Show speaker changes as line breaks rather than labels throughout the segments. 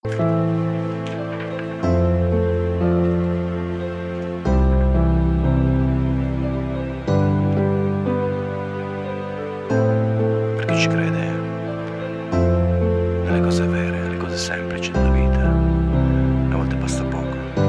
Per chi ci crede nelle cose vere, nelle cose semplici della vita, a volte basta poco.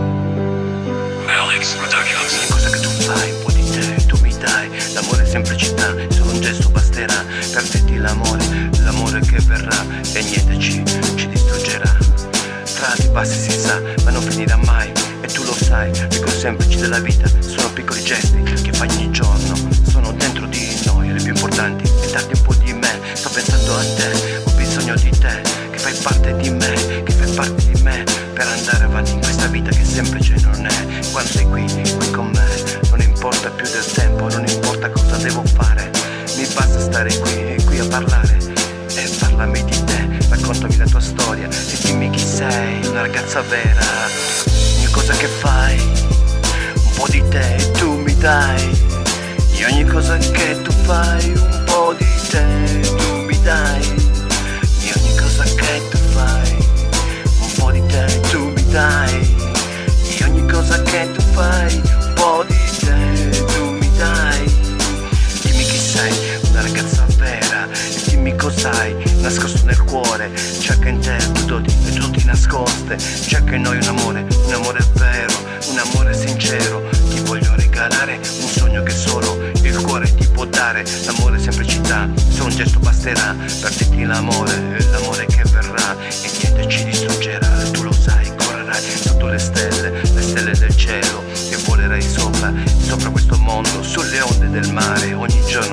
Alex Productions.
Ogni cosa che tu fai, un po' di te, tu mi dai. L'amore è semplicità, solo un gesto basterà per dirti l'amore che verrà e niente ci distruggerà. Tra alti passi si sa, ma non finirà mai. E tu lo sai, le cose semplici della vita sono piccoli gesti che fai ogni giorno, sono dentro di noi. Le più importanti è darti un po' di me. Sto pensando a te, ho bisogno di te, che fai parte di me, che fai parte di me, per andare avanti in questa vita che semplice non è. Quando sei qui con me, non importa più del tempo, non importa cosa devo fare, mi basta stare qui a parlare. E parlami di te, raccontami la tua storia e dimmi chi sei, una ragazza vera. Ogni cosa che fai, un po' di te tu mi dai. E ogni cosa che tu fai, un po' di te tu mi dai. E ogni cosa che tu fai, un po' di te tu mi dai. E ogni cosa che tu fai, un po' di te tu mi dai. Dimmi chi sei, una ragazza vera, e dimmi cos'hai nascosto nel cuore. Cerca in te le doti nascoste, cerca in noi un amore vero, un amore sincero. Ti voglio regalare un sogno che solo il cuore ti può dare. L'amore è semplicità, solo un gesto basterà per dirti l'amore che verrà e niente ci distruggerà. Tu lo sai, correrai sotto le stelle del cielo e volerai sopra questo mondo, sulle onde del mare. Ogni giorno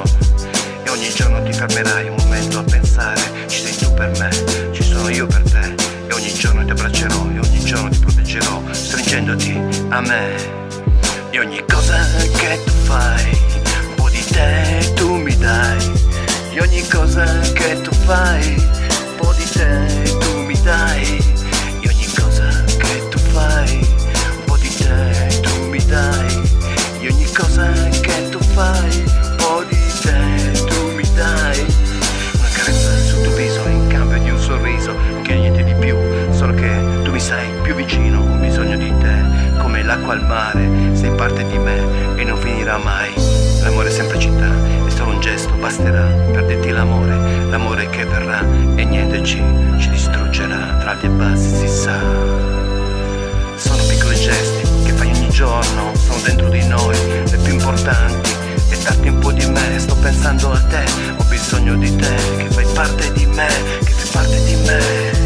ti fermerai un momento a pensare, ci sei tu per me, ci sono io per te, e ogni giorno ti abbraccerò e ogni giorno ti proteggerò, stringendoti a me. E ogni cosa che tu fai, un po' di te tu mi dai. E ogni cosa che tu fai, un po' di te tu mi dai. E ogni cosa che tu fai, un po' di te tu mi dai. E ogni cosa che tu fai, un po' di te tu mi dai. Una carezza sul tuo viso in cambio di un sorriso, che niente di più, solo che tu mi sei più vicino. Ho bisogno di te come l'acqua al mare, sei parte di me e non finirà mai. L'amore è semplicità, è solo un gesto, basterà per dirti l'amore che verrà e niente ci distruggerà. Tra alti e bassi si sa, sono piccoli gesti che fai ogni giorno, sono dentro di noi, le più importanti è darti un po' di me. Sto pensando a te, ho bisogno di te, che fai parte di me, che fai parte di me.